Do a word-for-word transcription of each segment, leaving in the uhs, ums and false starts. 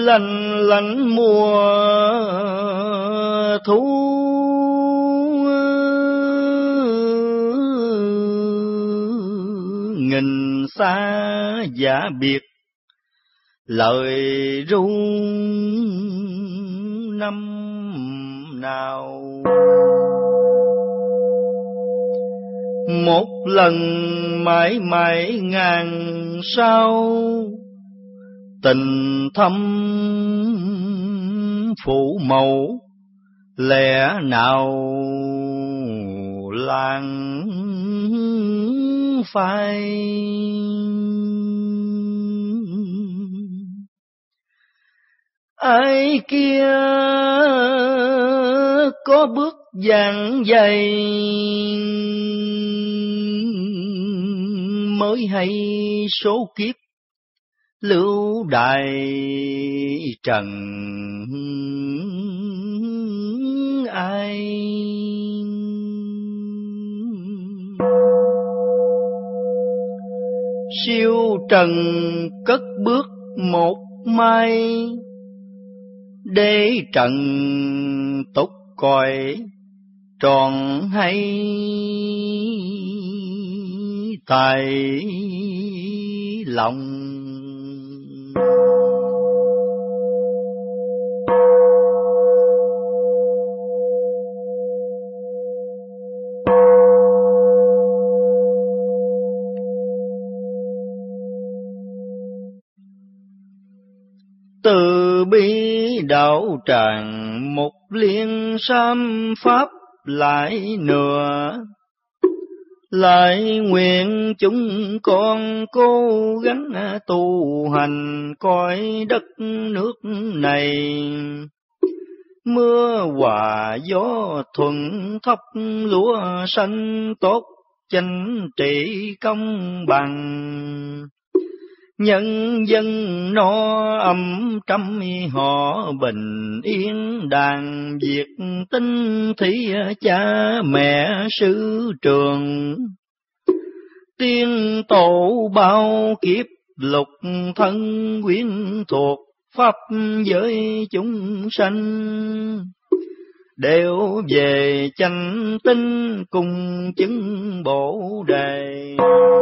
lanh lánh mùa thu, nghìn xa giả biệt lời ru năm nào. Một lần mãi mãi ngàn sao, tình thâm phủ màu lẽ nào làng phai. Ai kia có bước dang dày, mới hay số kiếp lưu đày trần ai. Siêu trần cất bước một mai, để trần túc coi tròn hay tài lòng. Từ bi đạo tràng một liên sam pháp lại nửa, lại nguyện chúng con cố gắng tu hành coi đất nước này. Mưa hòa gió thuận thóc lúa xanh tốt, chánh trị công bằng. Nhân dân no ấm trăm họ bình yên, đàn Việt tinh thí cha mẹ sư trường. Tiên tổ bao kiếp lục thân quyến thuộc, pháp giới chúng sanh đều về chánh tinh cùng chứng Bồ Đề.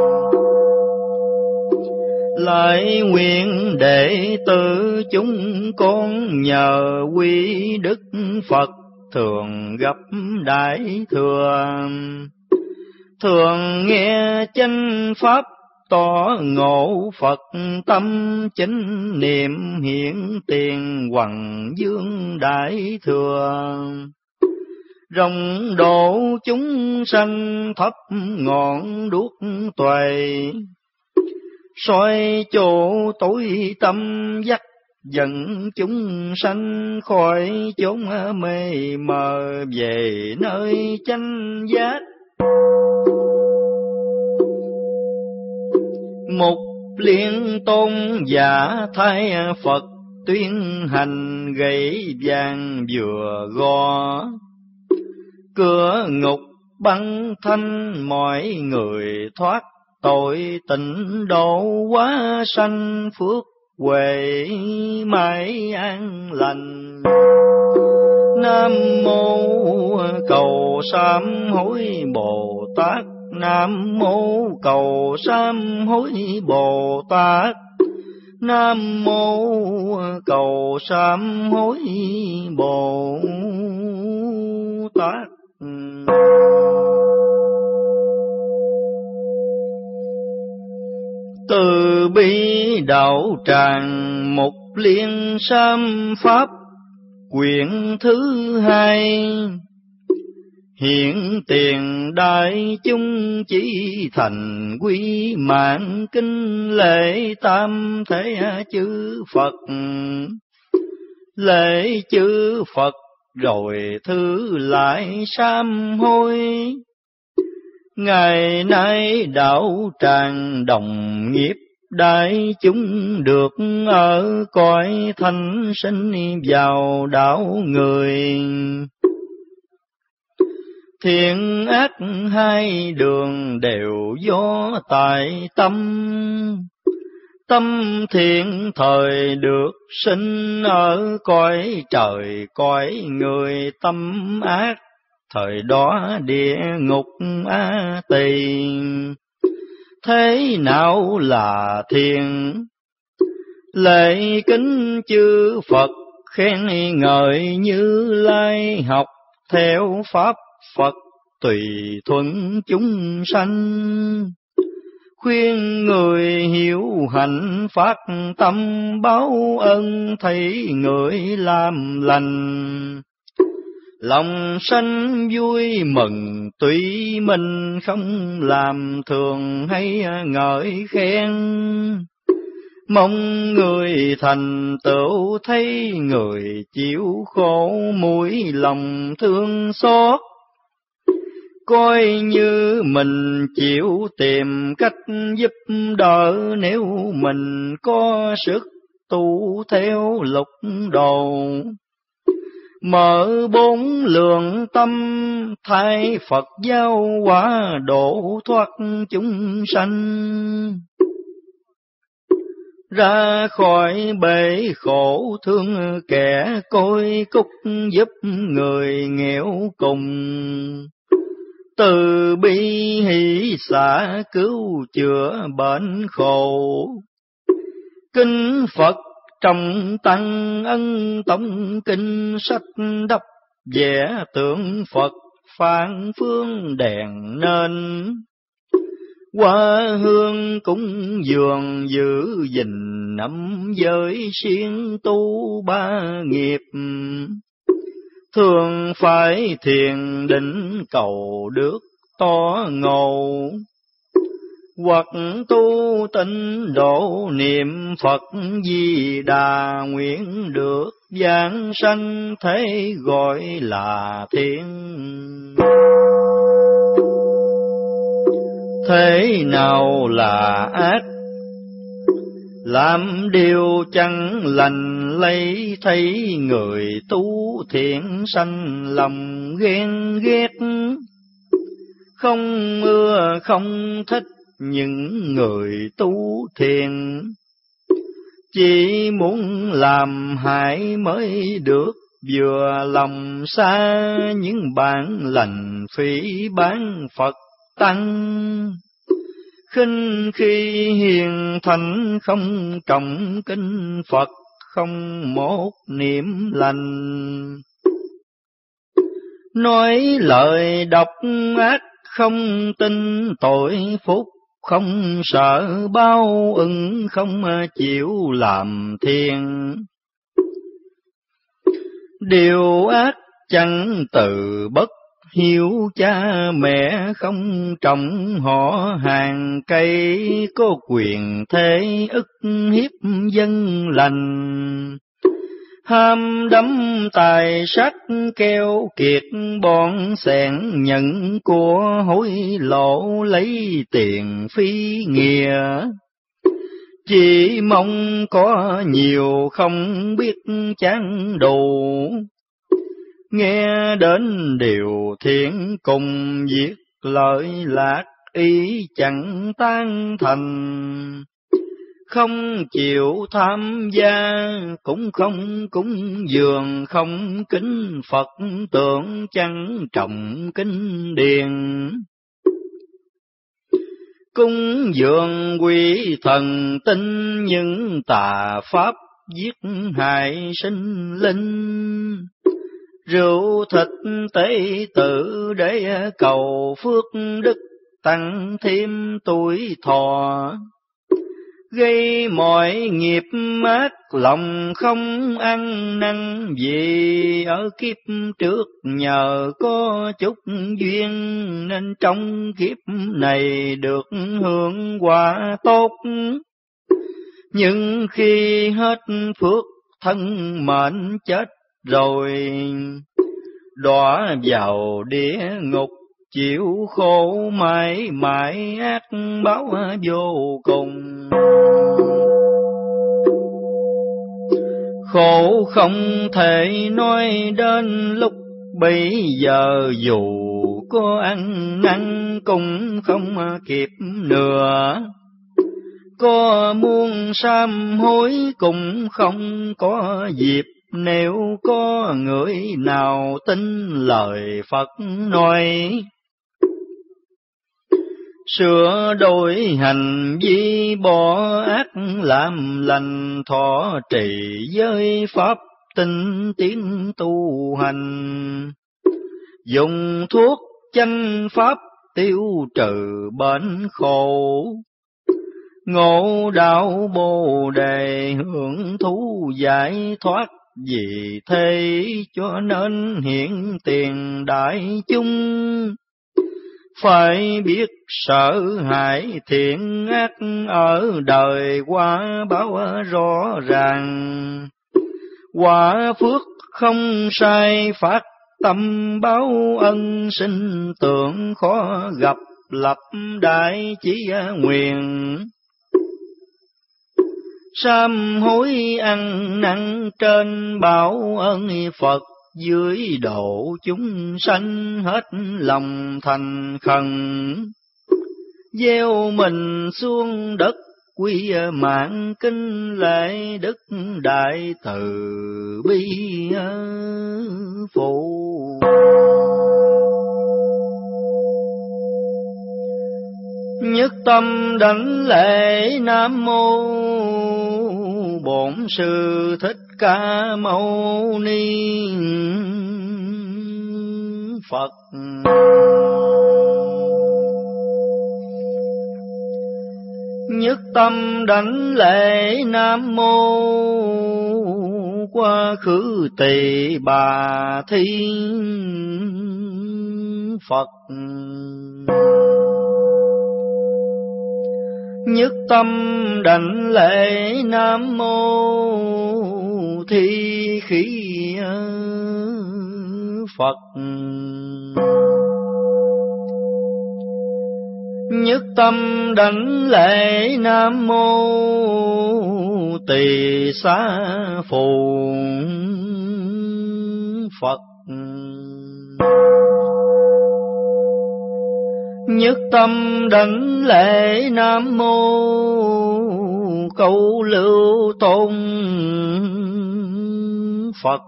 Lại nguyện đệ tử chúng con nhờ quy đức Phật thường gặp đại thừa, thường nghe chánh pháp tỏ ngộ Phật tâm chính niệm hiển tiền hoằng dương đại thừa. Rộng độ chúng sanh thấp ngọn đuốc tuệ, soi chỗ tối tâm dắt dẫn chúng sanh khỏi chốn mê mờ về nơi chánh giác. Một liên tôn giả thay Phật tuyên hành, gậy vàng vừa gò, cửa ngục băng thanh mọi người thoát tội tịnh độ quá sanh, phước huệ mãi an lành. Nam mô cầu sám hối Bồ Tát, Nam mô cầu sám hối Bồ Tát, Nam mô cầu sám hối Bồ Tát. Từ bi đạo tràng một liên sam pháp quyển thứ hai, hiện tiền đại chúng chỉ thành quy mạng kinh lễ tam thế chư Phật. Lễ chư Phật rồi thư lại sám hối, ngày nay đạo tràng đồng nghiệp đại chúng được ở cõi thanh sinh vào đạo người. Thiện ác hai đường đều do tại tâm, Tâm thiện thời được sinh ở cõi trời cõi người, tâm ác thời đó địa ngục á tỳ. Thế nào là thiện? Lễ kính chư Phật, khen ngợi Như Lai, học theo pháp Phật tùy thuận chúng sanh. Khuyên người hiểu hạnh phát tâm, báo ơn thấy người làm lành. Lòng sanh vui mừng tuy mình không làm thường hay ngợi khen. Mong người thành tựu thấy người chịu khổ, mũi lòng thương xót. Coi như mình chịu tìm cách giúp đỡ, nếu mình có sức tu theo lục đồ. Mở bốn lượng tâm, thay Phật giáo hóa độ thoát chúng sanh. Ra khỏi bể khổ thương kẻ côi cúc, giúp người nghèo cùng. Từ bi hỷ xả cứu chữa bệnh khổ. Kinh Phật trong tăng ân tống, kinh sách đắp vẽ tượng Phật phản phương đèn nên. Qua hương cúng dường giữ gìn năm giới, siêng tu ba nghiệp. Thường phải thiền định cầu được to ngộ, hoặc tu tịnh độ niệm Phật Di Đà, nguyện được giảng sanh thế gọi là thiện. Thế nào là ác? Làm điều chẳng lành, lấy thấy người tu thiện sanh lòng ghen ghét. Không ưa không thích những người tu thiện, chỉ muốn làm hại mới được, vừa lòng xa những bản lành phỉ bán Phật tăng. Khinh khi hiền thánh không trọng kinh Phật, không một niệm lành. Nói lời độc ác không tin tội phúc, không sợ báo ứng không chịu làm thiền. Điều ác chẳng từ bất hiếu cha mẹ, không trọng họ hàng cây, có quyền thế ức hiếp dân lành. Ham đắm tài sắc keo kiệt, bọn xẻn nhận của hối lộ, lấy tiền phi nghĩa. Chỉ mong có nhiều không biết chán đủ, nghe đến điều thiện cùng việc lợi lạc, ý chẳng tan thành. Không chịu tham gia, cũng không cúng dường, không kính Phật tượng, chẳng trọng kinh điển. Cúng dường quỷ thần tin, những tà pháp giết hại sinh linh. Rượu thịt tế tự để cầu phước đức, tăng thêm tuổi thọ. Gây mọi nghiệp ác, lòng không ăn năn, vì ở kiếp trước nhờ có chút duyên, nên trong kiếp này được hưởng quả tốt. Nhưng khi hết phước, thân mệnh chết rồi, đọa vào địa ngục, chịu khổ mãi mãi, ác báo vô cùng. Khổ không thể nói đến, lúc bây giờ dù có ăn năn cũng không kịp nữa. có muôn sám hối cũng không có dịp, nếu có người nào tin lời Phật nói. Sửa đổi hành vi bỏ ác làm lành, thọ trì giới pháp tinh tiến tu hành. Dùng thuốc chánh pháp tiêu trừ bệnh khổ, ngộ đạo Bồ đề hưởng thú giải thoát. Vì thế cho nên hiện tiền đại chúng, phải biết sợ hãi thiện ác ở đời quả báo rõ ràng. Quả phước không sai phát tâm báo ân, sinh tượng khó gặp lập đại chí nguyện. Sám hối ăn năn trên báo ơn Phật, dưới độ chúng sanh hết lòng thành khẩn. Gieo mình xuống đất quy mạng kinh lễ, đức đại từ bi phụ. Nhất tâm đảnh lễ Nam Mô Bổn Sư Thích Ca Mâu Ni Phật. Nhất tâm đảnh lễ Nam Mô Quá Khứ Tỳ Bà Thiên Phật. Nhất tâm đảnh lễ Nam Mô Thi Khí Phật. Nhất tâm đảnh lễ Nam Mô Tỳ Xá Phù Phật. Nhất tâm đảnh lễ Nam Mô Câu Lưu Tôn Phật.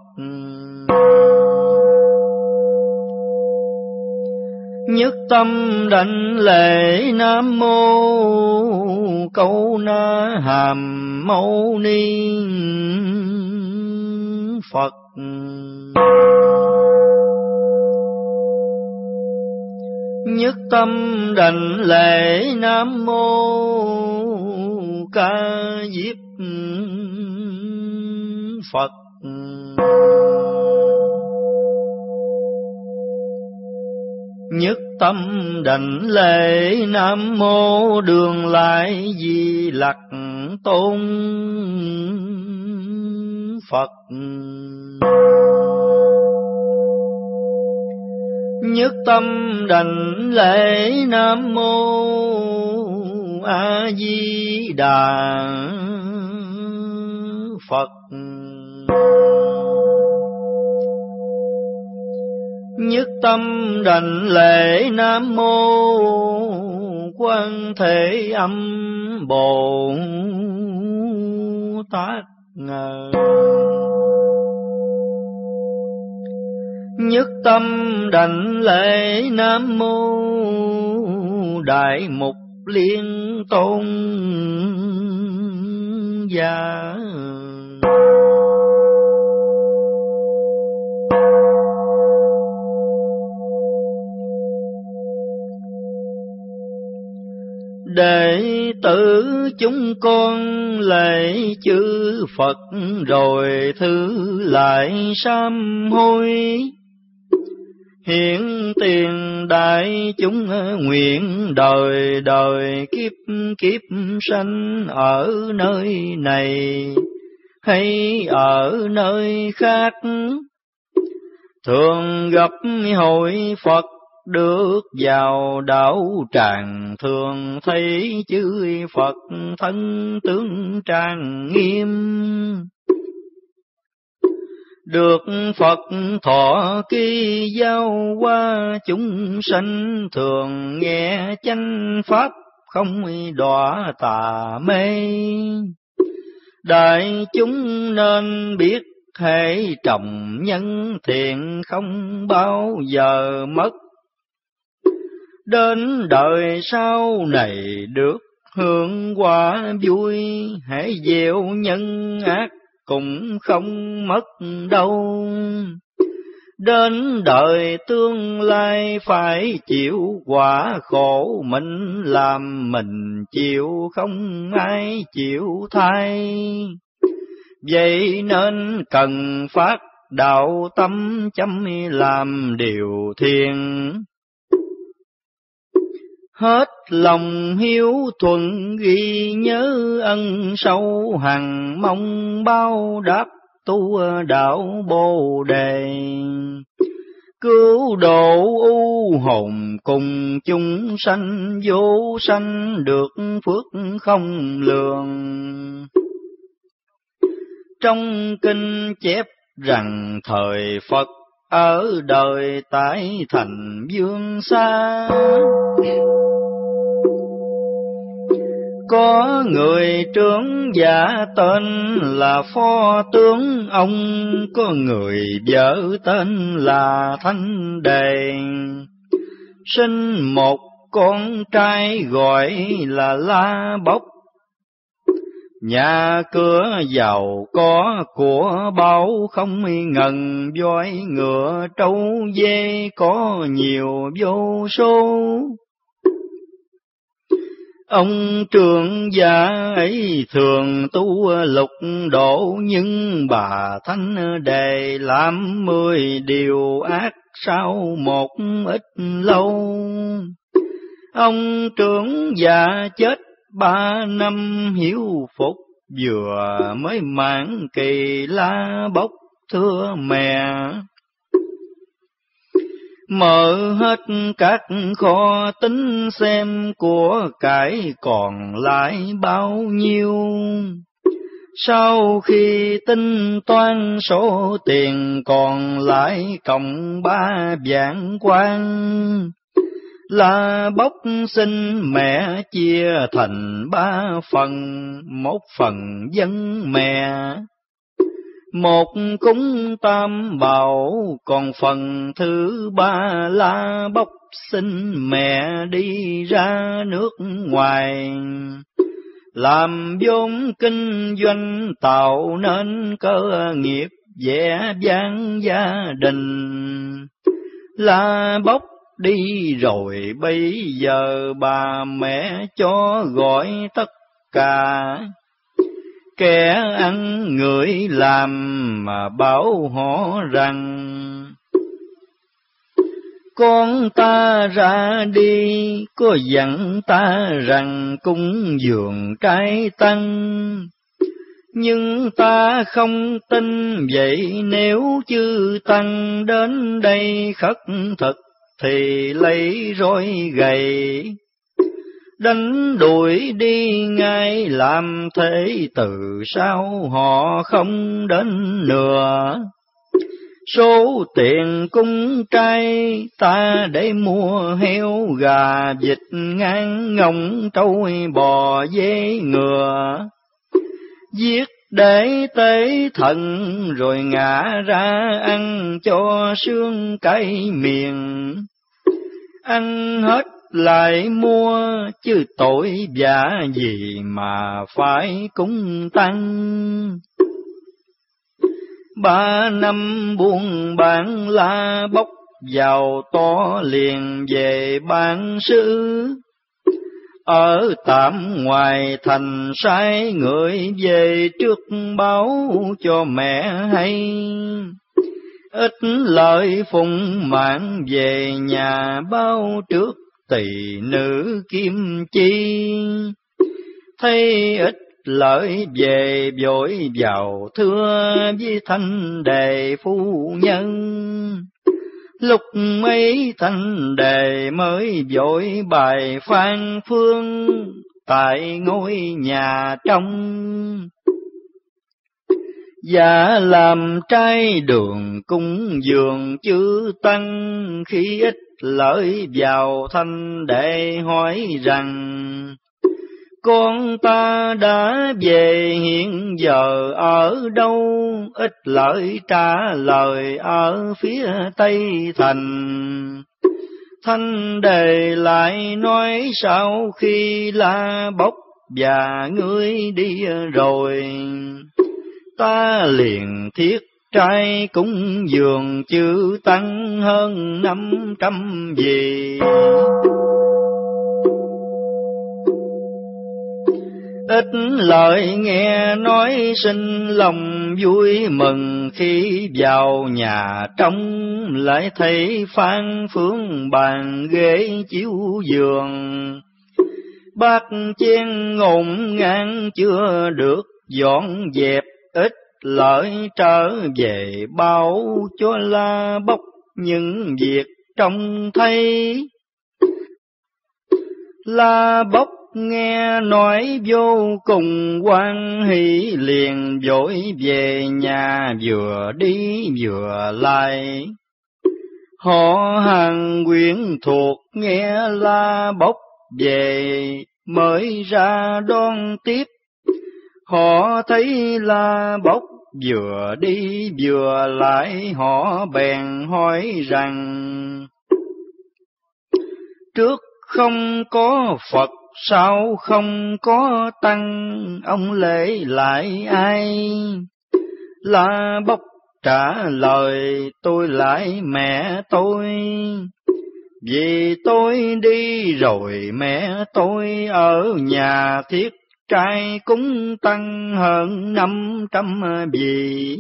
Nhất tâm đảnh lễ Nam Mô Câu Na Hàm Mâu Ni Phật. Nhất tâm đảnh lễ Nam Mô Ca Diếp Phật. Nhất tâm đảnh lễ Nam Mô Đường Lại Di Lặc Tôn Phật. Nhất tâm đảnh lễ Nam Mô A Di Đà Phật. Nhất tâm đảnh lễ Nam Mô Quan Thế Âm Bồ Tát. Nhất tâm đảnh lễ Nam Mô Đại Mục Liên Tôn Giả. Đệ tử chúng con lễ chư Phật, rồi thứ lại sám hối. Hiện tiền đại chúng nguyện đời đời kiếp kiếp sanh ở nơi này hay ở nơi khác, thường gặp hội Phật được vào đạo tràng, thường thấy chư Phật thân tướng trang nghiêm. Được Phật thọ ký giao qua chúng sanh, thường nghe chánh pháp không đọa tà mê. Đại chúng nên biết hễ trồng nhân thiện không bao giờ mất, đến đời sau này được hưởng quả vui. Hễ gieo nhân ác cũng không mất đâu, đến đời tương lai phải chịu quả khổ mình làm, mình chịu không ai chịu thay. Vậy nên cần phát đạo tâm chăm làm điều thiện, hết lòng hiếu thuận ghi nhớ ân sâu hằng, mong bao đáp tu đạo Bồ Đề. Cứu độ u hồn cùng chúng sanh, vô sanh được phước không lường. Trong kinh chép rằng thời Phật ở đời tại thành Dương Sa, có người trưởng giả tên là Phó Tướng, ông có người vợ tên là Thanh Đề. Sinh một con trai gọi là La Bốc, nhà cửa giàu có của báu không ngần, voi ngựa trâu dê có nhiều vô số. Ông trưởng giả ấy thường tu lục độ, nhưng bà Thanh Đề làm mười điều ác sau một ít lâu. Ông trưởng giả chết ba năm hiếu phục, vừa mới mãn kỳ La Bốc thưa mẹ. Mở hết các kho tính xem của cải còn lại bao nhiêu. Sau khi tính toán số tiền còn lại cộng ba vạn quan, La Bốc xin mẹ chia thành ba phần, một phần dân mẹ, một cúng tam bảo, còn phần thứ ba La Bốc xin mẹ đi ra nước ngoài, làm vốn kinh doanh tạo nên cơ nghiệp vẻ vang gia đình. La Bốc đi rồi bây giờ bà mẹ cho gọi tất cả kẻ ăn người làm, mà bảo họ rằng con ta ra đi, có dặn ta rằng cúng dường trái tăng, nhưng ta không tin vậy. Nếu chư tăng đến đây khất thực thì lấy roi gậy đánh đuổi đi ngay, làm thế từ sau họ không đến nữa. Số tiền cung trai ta để mua heo gà vịt ngan ngỗng trâu bò dê ngựa, giết để tế thần rồi ngã ra ăn cho xương cái miệng. Ăn hết lại mua, chứ tội vạ gì mà phải cúng tăng. Ba năm buôn bán La Bốc giàu to liền về ban sư, ở tạm ngoài thành sai người về trước báo cho mẹ hay. Ít lợi phụng mạng về nhà báo trước tỳ nữ Kim Chi, thấy ít lợi về vội vào thưa với Thanh Đề phu nhân. Lúc ấy Thanh Đề mới vội bài phan phương tại ngôi nhà trong, và làm trai đường cung dường chư tăng. Khi ít lợi vào Thanh Đệ hỏi rằng con ta đã về hiện giờ ở đâu? Ít lợi trả lời ở phía Tây Thành. Thanh Đề lại nói sau khi La Bốc và ngươi đi rồi, ta liền thiết trai cúng dường chư tăng hơn năm trăm vị. Ít lời nghe nói sinh lòng vui mừng, khi vào nhà trong lại thấy Phan Phương bàn ghế chiếu giường. Bát chén ngổn ngang chưa được dọn dẹp, ít lợi trở về báo cho La Bốc những việc trông thấy. La Bốc nghe nói vô cùng hoan hỷ, liền vội về nhà vừa đi vừa lại. Họ hàng quyến thuộc nghe La Bốc về mới ra đón tiếp. Họ thấy La Bốc vừa đi vừa lại, họ bèn hỏi rằng: trước không có Phật, sao không có tăng, ông lễ lại ai? La Bốc trả lời: tôi lại mẹ tôi, vì tôi đi rồi mẹ tôi ở nhà thiết trai cúng tăng hơn năm trăm vị.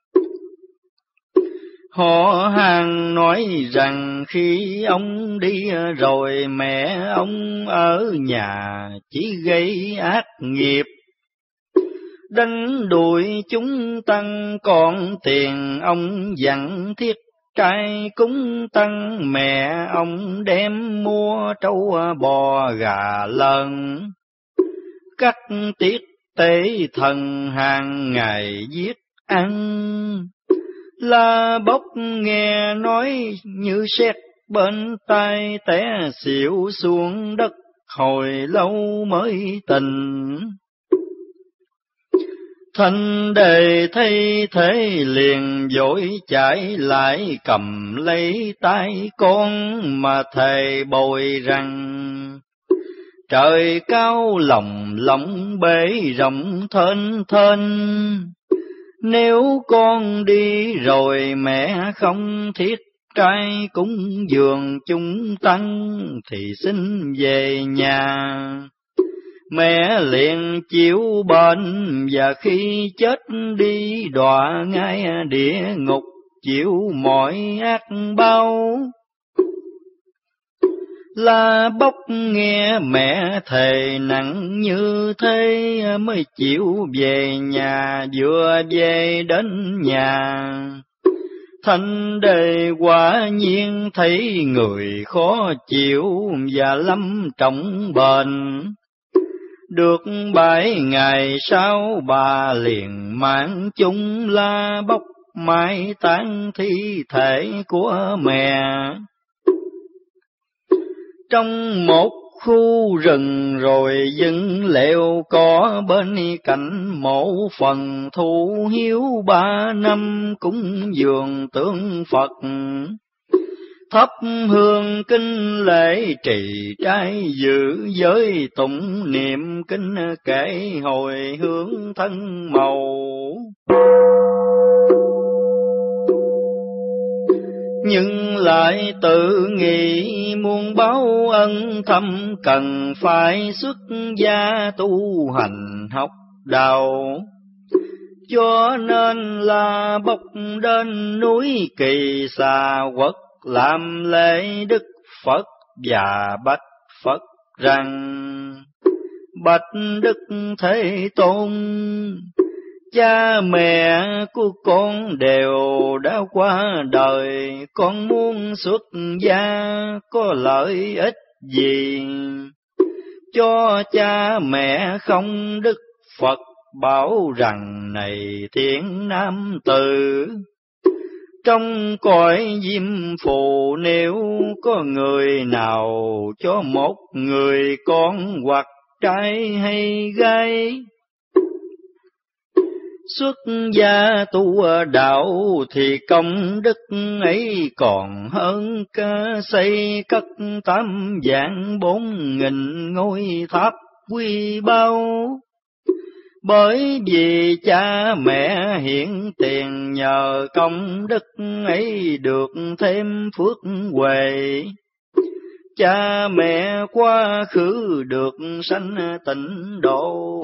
Họ hàng nói rằng khi ông đi rồi mẹ ông ở nhà chỉ gây ác nghiệp, đánh đuổi chúng tăng, còn tiền ông dặn thiết trai cúng tăng, mẹ ông đem mua trâu bò gà lợn, cắt tiết tế thần hàng ngày giết ăn. La Bốc nghe nói như sét bên tai, té xỉu xuống đất hồi lâu mới tỉnh. Thanh Đề thấy thế liền vội chạy lại cầm lấy tay con mà thề bồi rằng: trời cao lòng lộng bể rộng thênh thênh, nếu con đi rồi mẹ không thiết trai cúng dường chúng tăng, thì xin về nhà. Mẹ liền chịu bệnh, và khi chết đi đọa ngay địa ngục, chịu mọi ác báo. La Bốc nghe mẹ thề nặng như thế, mới chịu về nhà. Vừa về đến nhà, Thanh Đề quả nhiên thấy người khó chịu và lâm trọng bệnh. Được bảy ngày sau, bà liền mang chung La Bốc mai táng thi thể của mẹ. Trong một khu rừng rồi dựng lều có bên cạnh mộ phần, thu hiếu ba năm cúng dường tượng Phật. Thắp hương kinh lễ trì trai giữ giới, tụng niệm kinh kể hồi hướng thân màu. Nhưng lại tự nghĩ muôn báo ân thâm, cần phải xuất gia tu hành học đạo. Cho nên La Bốc đến núi Kỳ Xà Quốc, làm lễ Đức Phật và bạch Phật rằng: bạch Đức Thế Tôn, cha mẹ của con đều đã qua đời, con muốn xuất gia có lợi ích gì? Cho cha mẹ không Đức Phật bảo rằng: này thiện nam tử, trong cõi Diêm Phù nếu có người nào cho một người con hoặc trai hay gái. Xuất gia tu đạo thì công đức ấy còn hơn cả xây cất tám vạn bốn nghìn ngôi tháp quy bao. Bởi vì cha mẹ hiện tiền nhờ công đức ấy được thêm phước huệ. Cha mẹ quá khứ được sanh tịnh độ.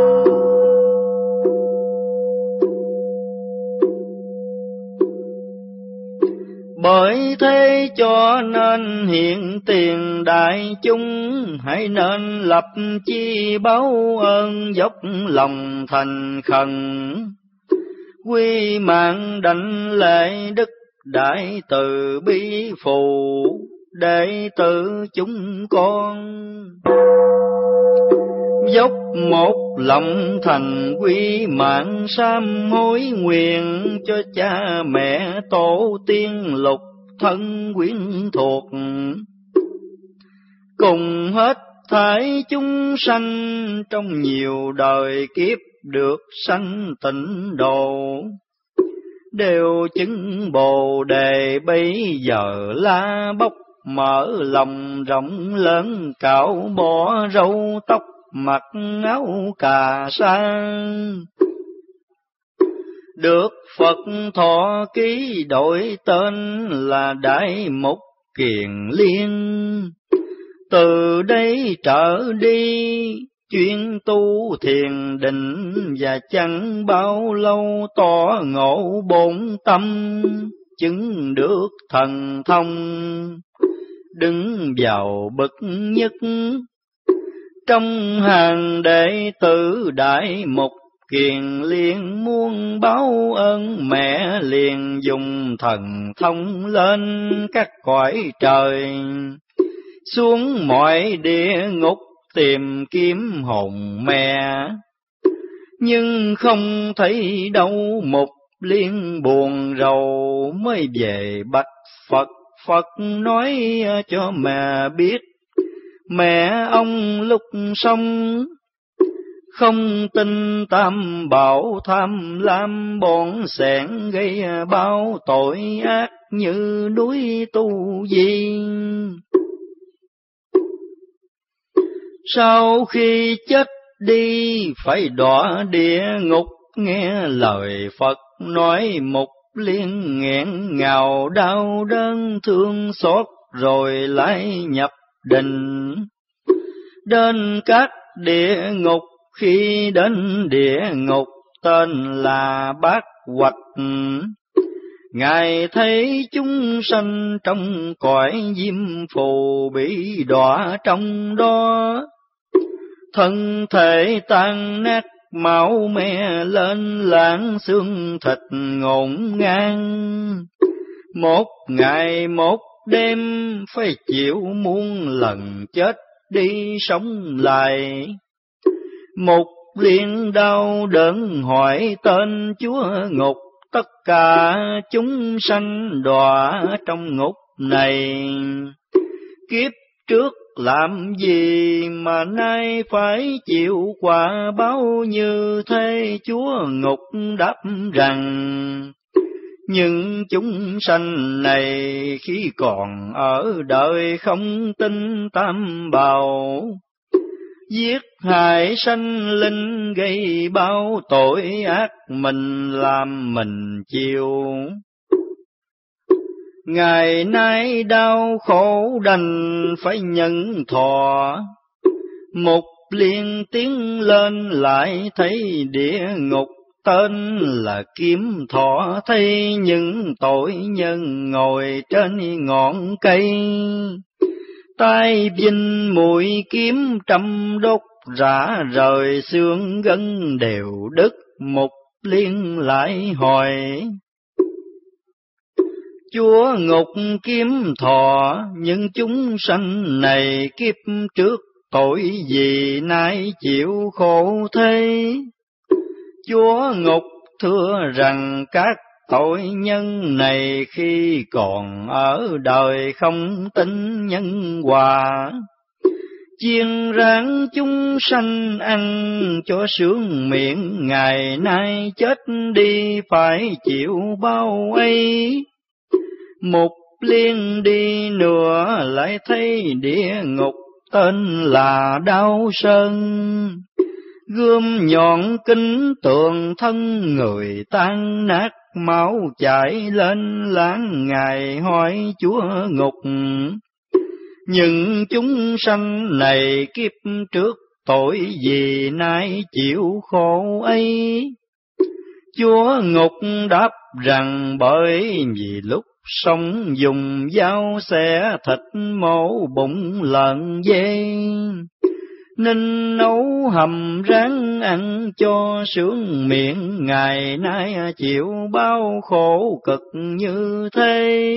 Bởi thế cho nên hiện tiền đại chúng hãy nên lập chi báo ơn, dốc lòng thành khẩn. Quy mạng đảnh lễ đức đại từ bi phụ đệ tử chúng con. Dốc một lòng thành quy mạng sám hối nguyện cho cha mẹ tổ tiên lục thân quyến thuộc. Cùng hết thảy chúng sanh trong nhiều đời kiếp được sanh tịnh độ. Đều chứng Bồ Đề bây giờ la bốc, mở lòng rộng lớn cạo bỏ râu tóc, mặc áo cà sa. Được Phật thọ ký đổi tên là Đại Mục Kiền Liên. Từ đây trở đi chuyên tu thiền định, và chẳng bao lâu tỏ ngộ bổn tâm, chứng được thần thông. Đứng vào bậc nhất trong hàng đệ tử Đại Mục Kiền Liên, muốn báo ơn mẹ liền dùng thần thông lên các cõi trời, xuống mọi địa ngục tìm kiếm hồn mẹ. Nhưng không thấy đâu, Mục Liên buồn rầu mới về bạch Phật. Phật nói cho mẹ biết, mẹ ông lúc sống không tin tam bảo, tham lam bòn xẻn gây bao tội ác như núi Tu Di. Sau khi chết đi phải đọa địa ngục, nghe lời Phật nói Mục Liên nghẹn ngào đau đớn thương xót, rồi lại nhập định. Đến các địa ngục, khi đến địa ngục tên là Bát Hoạch, Ngài thấy chúng sanh trong cõi diêm phù bị đọa trong đó. Thân thể tan nát, máu me lên láng, xương thịt ngổn ngang. Một ngày một đêm phải chịu muôn lần chết đi sống lại. Mục Liên đau đớn hỏi tên Chúa ngục, tất cả chúng sanh đọa trong ngục này. Kiếp trước làm gì mà nay phải chịu quả báo như thế? Chúa ngục đáp rằng, nhưng chúng sanh này khi còn ở đời không tin tam bảo, giết hại sanh linh gây bao tội ác, mình làm mình chịu. Ngày nay đau khổ đành phải nhận thọ. Mục Liên tiến lên lại thấy địa ngục tên là Kiếm Thọ, thấy những tội nhân ngồi trên ngọn cây. Tai vinh mũi kiếm trăm đốt, rã rời xương gân đều đứt. Mục Liên lại hỏi, Chúa ngục Kiếm Thọ, những chúng sanh này kiếp trước tội gì nay chịu khổ thế? Chúa ngục thưa rằng, các tội nhân này khi còn ở đời không tin nhân quả, chiên ráng chúng sanh ăn cho sướng miệng, ngày nay chết đi phải chịu bao ấy. Một liên đi nữa lại thấy địa ngục, tên là Đao Sơn. Gươm nhọn kính tượng thân người tan nát, máu chảy lên láng, ngài hỏi Chúa ngục: những chúng sanh này kiếp trước tội gì nay chịu khổ ấy? Chúa ngục đáp rằng bởi vì lúc sống dùng dao xẻ thịt mổ bụng lợn dê, nên nấu hầm ráng ăn cho sướng miệng, ngày nay chịu bao khổ cực như thế.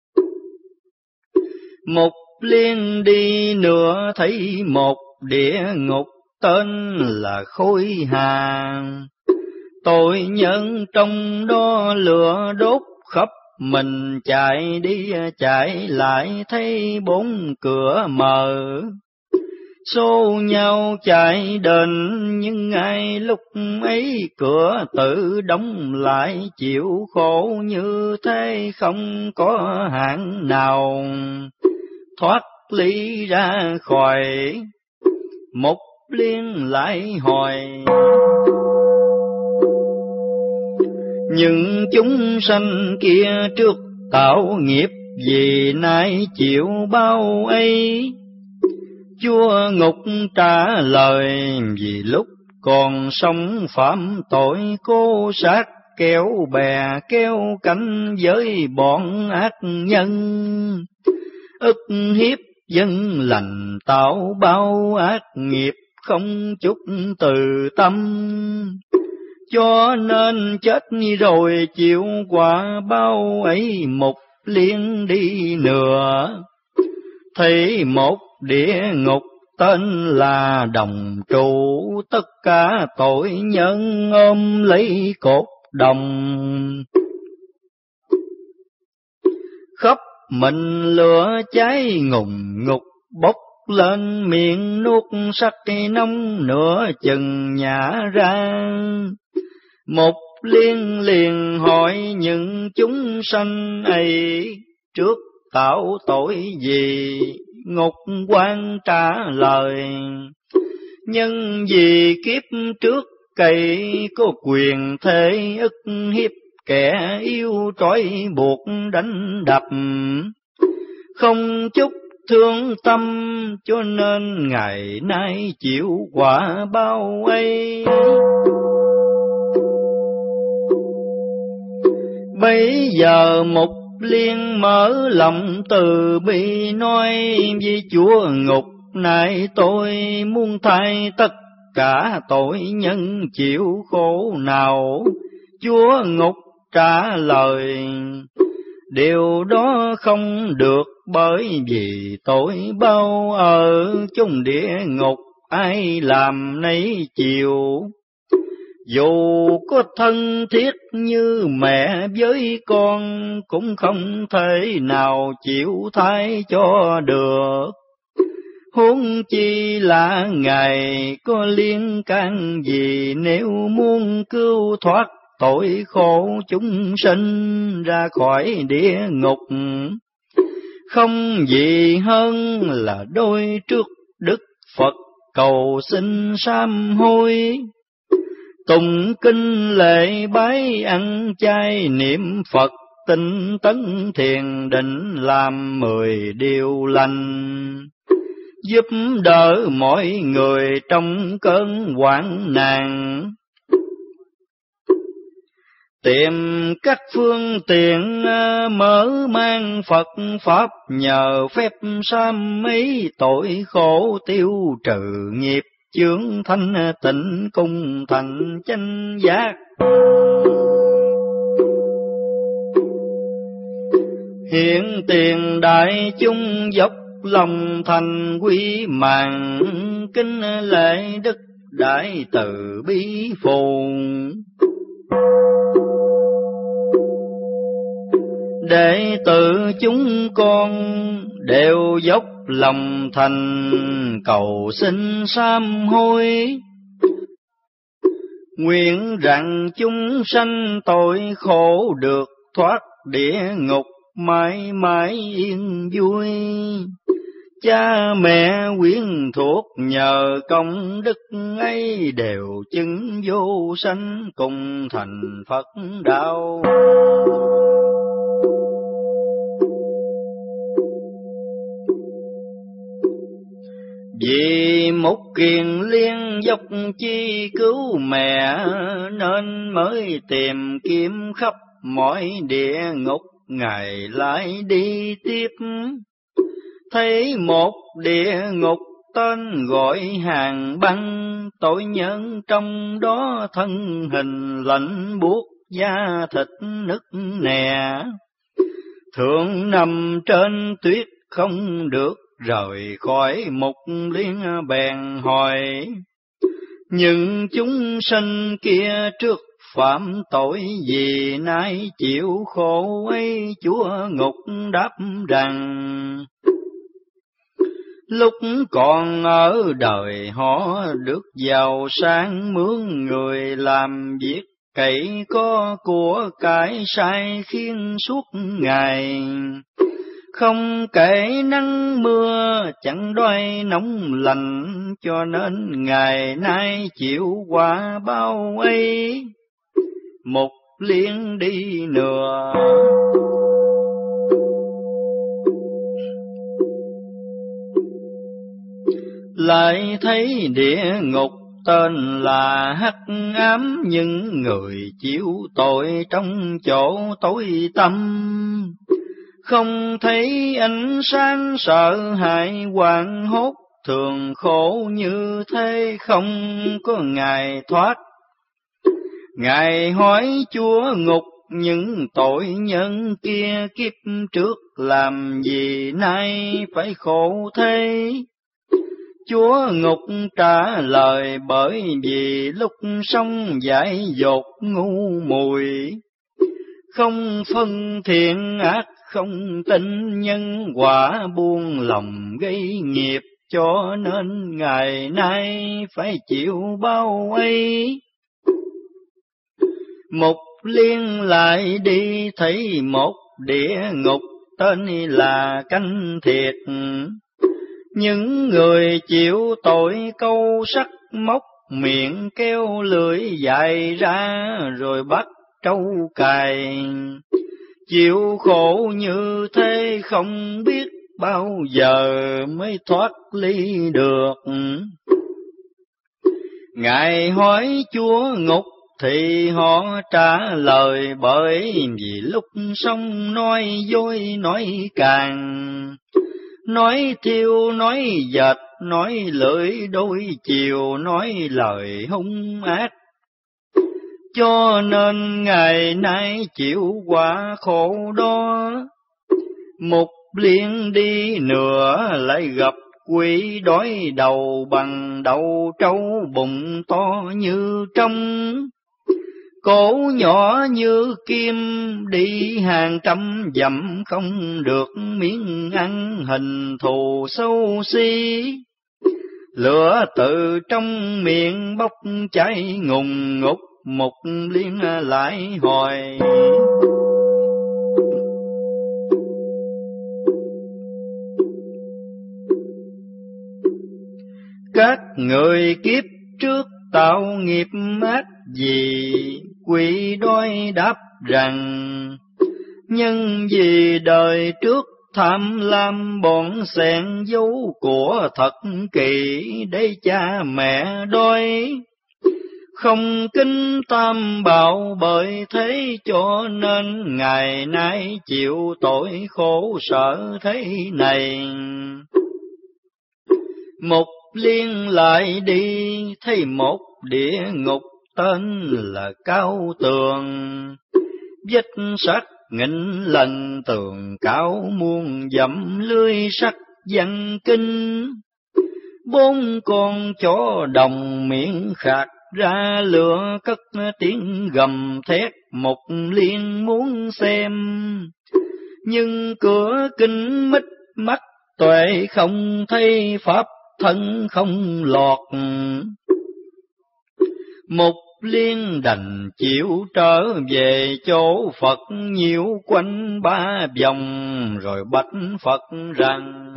Một liên đi nữa thấy một địa ngục, tên là Khôi Hà. Tội nhân trong đó lửa đốt khắp mình, chạy đi chạy lại thấy bốn cửa mở, xô nhau chạy đến, nhưng ngay lúc ấy cửa tự đóng lại, chịu khổ như thế không có hạng nào thoát ly ra khỏi. Một liên lại hỏi: những chúng sanh kia trước tạo nghiệp gì nay chịu bao ấy? Chúa ngục trả lời: vì lúc còn sống phạm tội cố sát, kéo bè kéo cánh với bọn ác nhân, ức hiếp dân lành tạo bao ác nghiệp, không chút từ tâm. Cho nên chết rồi chịu quả bao ấy. Một liên đi nữa thấy một địa ngục, tên là Đồng Trụ. Tất cả tội nhân ôm lấy cột đồng, khắp mình lửa cháy ngùng ngục, bốc lên miệng nuốt sắc nóng, nửa chừng nhả ra. Một liên liền hỏi những chúng sanh ấy trước tạo tội gì? Ngục quan trả lời: nhân vì kiếp trước cậy có quyền thế, ức hiếp kẻ yêu trói buộc đánh đập, không chút thương tâm, cho nên ngày nay chịu quả bao ấy. Bây giờ một liên mở lòng từ bi nói: vì Chúa ngục này tôi muốn thay tất cả tội nhân chịu khổ nào? Chúa ngục trả lời: điều đó không được, bởi vì tội bao ở chung địa ngục, ai làm nấy chịu. Dù có thân thiết như mẹ với con, cũng không thể nào chịu thay cho được. Huống chi là Ngài có liên can gì, nếu muốn cứu thoát tội khổ chúng sinh ra khỏi địa ngục. Không gì hơn là đôi trước Đức Phật cầu xin sám hối, tụng kinh lễ bái ăn chay niệm Phật, tinh tấn thiền định làm mười điều lành, giúp đỡ mọi người trong cơn hoạn nạn. Tìm các phương tiện mở mang Phật Pháp, nhờ phép sám mấy tội khổ tiêu trừ nghiệp chướng, thanh tịnh cung thành chánh giác. Hiện tiền đại chúng dốc lòng thành quý màng, kính lễ Đức Đại Từ Bi Phù. Đệ tử chúng con đều dốc lòng thành cầu xin sám hối. Nguyện rằng chúng sanh tội khổ được thoát địa ngục mãi mãi yên vui. Cha mẹ quyến thuộc nhờ công đức ấy đều chứng vô sanh cùng thành Phật đạo. Vì một kiền liên dốc chi cứu mẹ, nên mới tìm kiếm khắp mọi địa ngục, Ngài lại đi tiếp. Thấy một địa ngục tên gọi Hàng Băng, tội nhân trong đó thân hình lạnh buốt, da thịt nứt nẻ. Thượng nằm trên tuyết không được rời khỏi Mục Liên, bèn hỏi: những chúng sinh kia trước phạm tội gì nay chịu khổ ấy? Chúa ngục đáp rằng: lúc còn ở đời họ được giàu sang, mướn người làm việc cậy có của cải, sai khiến suốt ngày. Không kể nắng mưa chẳng đoái nóng lạnh, cho nên ngày nay chịu quả bao ấy. Mục Liên đi nửa lại thấy địa ngục tên là Hắc Ám, những người chịu tội trong chỗ tối tăm. Không thấy ánh sáng sợ hãi hoảng hốt, thường khổ như thế không có ngày thoát. Ngài hỏi Chúa ngục: những tội nhân kia kiếp trước làm gì nay phải khổ thế? Chúa ngục trả lời: bởi vì lúc sống dại dột ngu muội, không phân thiện ác, không tin nhân quả, buông lòng gây nghiệp, cho nên ngày nay phải chịu bao ấy. Mục Liên lại đi thấy một địa ngục tên là Canh Thiệt. Những người chịu tội câu sắt móc, miệng kêu lưỡi dài ra rồi bắt trâu cài. Chịu khổ như thế không biết bao giờ mới thoát ly được. Ngài hỏi Chúa ngục thì họ trả lời: bởi vì lúc sống nói dối nói càng, nói thiêu nói dệt, nói lưỡi đôi chiều, nói lời hung ác, cho nên ngày nay chịu quả khổ đó. Mục Liên đi nữa lại gặp quỷ đói đầu bằng đầu trâu, bụng to như trong, cổ nhỏ như kim, đi hàng trăm dặm không được miếng ăn, hình thù xấu xí. Lửa từ trong miệng bốc cháy ngùng ngục. Mục Liên lại hỏi: các người kiếp trước tạo nghiệp ác gì? Quỷ đói đáp rằng: nhân vì đời trước tham lam bòn xẻn, dấu của thật kỳ để cha mẹ đói. Không kính tam bảo, bởi thế cho nên ngày nay chịu tội khổ sở thế này. Mục Liên lại đi thấy một địa ngục tên là Cao Tường, vết sắt nghìn lần, tường cao muôn dặm, lưới sắt văn kinh. Bốn con chó đồng miệng khạc ra lửa, cất tiếng gầm thét. Mục Liên muốn xem, nhưng cửa kính mít mắt tuệ không thấy pháp thân không lọt. Mục Liên đành chịu trở về chỗ Phật, nhiễu quanh ba vòng rồi bạch Phật rằng: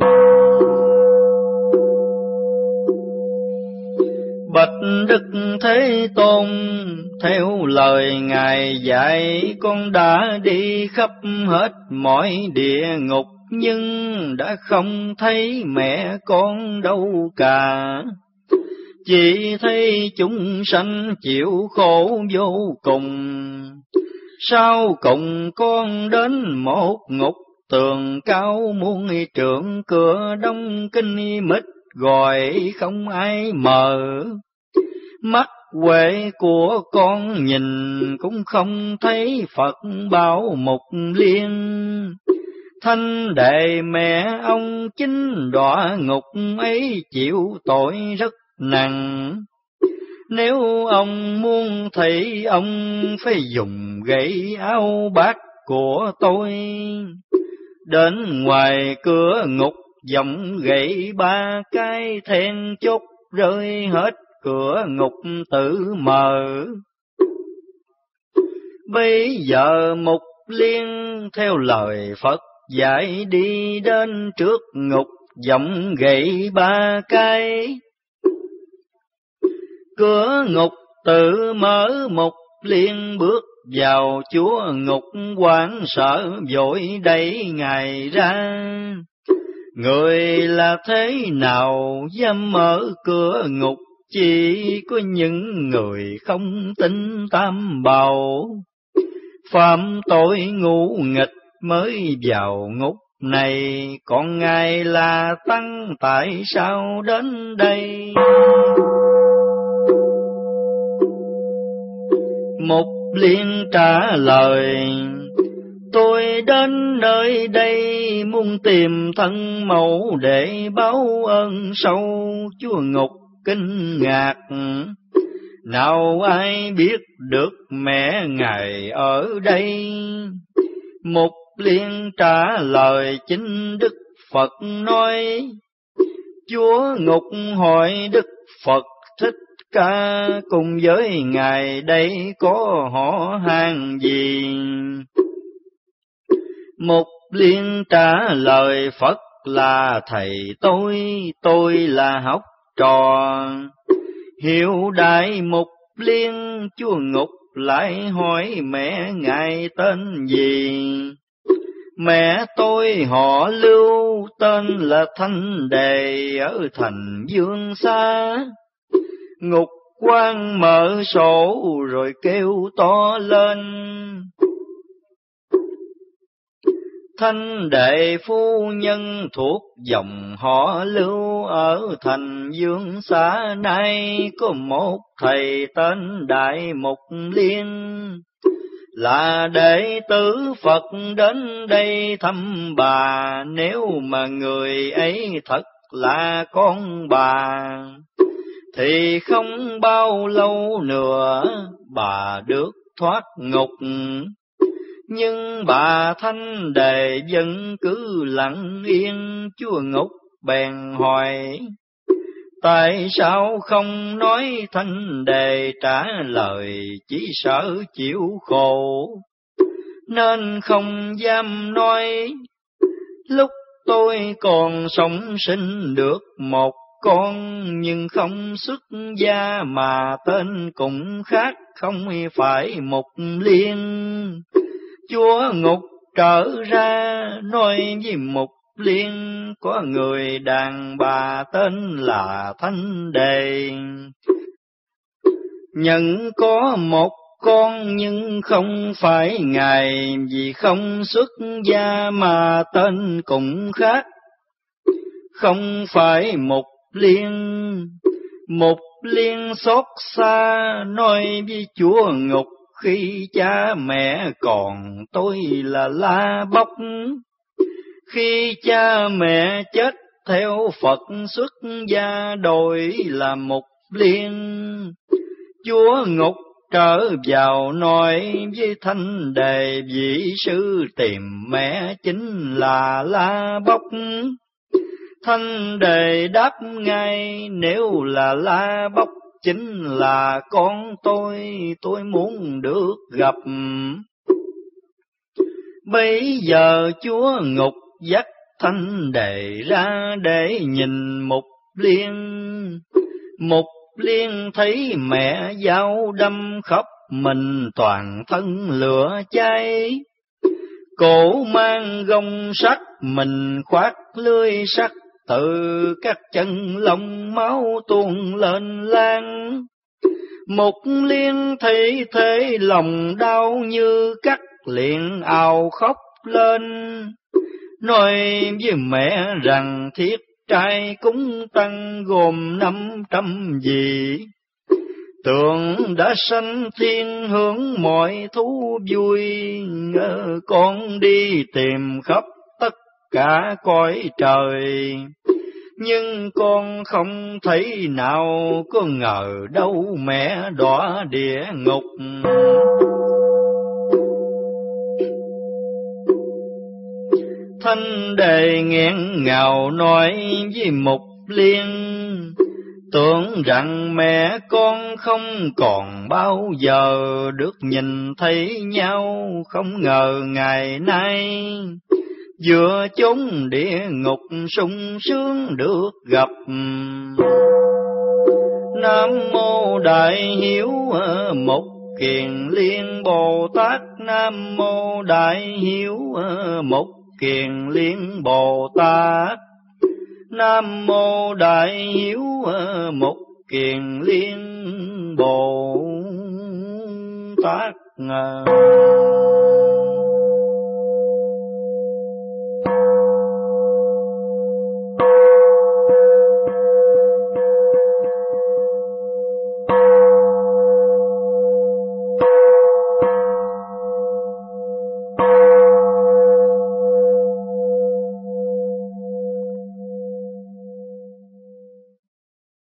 Bạch Đức Thế Tôn, theo lời Ngài dạy, con đã đi khắp hết mọi địa ngục, nhưng đã không thấy mẹ con đâu cả. Chỉ thấy chúng sanh chịu khổ vô cùng. Sau cùng con đến một ngục tường cao muôn trượng, cửa đóng kinh mít gọi không ai mở. Mắt huệ của con nhìn cũng không thấy Phật bảo Mục Liên. Thanh đệ mẹ ông chính đọa ngục ấy, chịu tội rất nặng. Nếu ông muốn thấy, ông phải dùng gậy áo bát của tôi, đến ngoài cửa ngục giọng gậy ba cái, then chốt rơi hết, cửa ngục tự mở. Bây giờ Mục Liên theo lời Phật dạy, đi đến trước ngục giọng gậy ba cái, cửa ngục tự mở. Mục Liên bước vào chúa ngục, hoảng sợ vội đẩy Ngài ra. Người là thế nào dám mở cửa ngục, chỉ có những người không tin Tam Bảo. Phạm tội ngũ nghịch mới vào ngục này, còn Ngài là Tăng tại sao đến đây? Mục Liên trả lời: Tôi đến nơi đây muốn tìm thân mẫu để báo ơn sâu. Chúa ngục kinh ngạc: Nào ai biết được mẹ Ngài ở đây? Mục Liên trả lời: Chính Đức Phật nói. Chúa ngục hỏi Đức Phật Thích Ca cùng với Ngài đây có họ hàng gì? Mục Liên trả lời: Phật là thầy tôi, tôi là học trò. Hiệu đại Mục Liên, chúa ngục lại hỏi mẹ Ngài tên gì? Mẹ tôi họ Lưu, tên là Thanh Đề, ở thành Dương Xá. Ngục quan mở sổ rồi kêu to lên: Thanh Đệ phu nhân thuộc dòng họ Lưu, ở thành Dương Xá nay có một thầy tên Đại Mục Liên, là đệ tử Phật đến đây thăm bà. Nếu mà người ấy thật là con bà, thì không bao lâu nữa bà được thoát ngục. Nhưng bà Thanh Đề vẫn cứ lặng yên. Chúa ngục bèn hỏi: Tại sao không nói? Thanh Đề trả lời: Chỉ sợ chịu khổ nên không dám nói. Lúc tôi còn sống sinh được một con, nhưng không xuất gia mà tên cũng khác, không phải Mục Liên. Chúa ngục trở ra nói với Mục Liên: Có người đàn bà tên là Thanh Đề, nhận có một con nhưng không phải Ngài, vì không xuất gia mà tên cũng khác, không phải Mục Liên. Mục Liên xót xa nói với chúa ngục: Khi cha mẹ còn tôi là La Bốc, khi cha mẹ chết theo Phật xuất gia đổi là Mục Liên. Chúa ngục trở vào nói với Thanh Đề: Vị sư tìm mẹ chính là La Bốc, Thanh Đề đáp ngay, nếu là La Bốc chính là con tôi, tôi muốn được gặp. Bây giờ chúa ngục dắt Thanh Đề ra để nhìn Mục Liên. Mục Liên thấy mẹ dao đâm khắp mình toàn thân lửa cháy. Cổ mang gông sắt, mình khoác lưới sắt, từ các chân lông máu tuôn lên lan. Mục Liên thấy thế lòng đau như cắt, liền ào khóc lên, nói với mẹ rằng thiết trai cúng tăng gồm năm trăm vị. Tượng đã sanh thiên hướng mọi thú vui, con đi tìm khắp tất cả cõi trời. Nhưng con không thấy nào, có ngờ đâu mẹ đọa địa ngục. Thanh Đề nghẹn ngào nói với Mục Liên, tưởng rằng mẹ con không còn bao giờ được nhìn thấy nhau, không ngờ ngày nay vừa chốn địa ngục sung sướng được gặp. Nam mô Đại Hiếu Mục Kiền Liên Bồ Tát, Nam mô Đại Hiếu Mục Kiền Liên Bồ Tát, Nam mô Đại Hiếu Mục Kiền Liên Bồ Tát.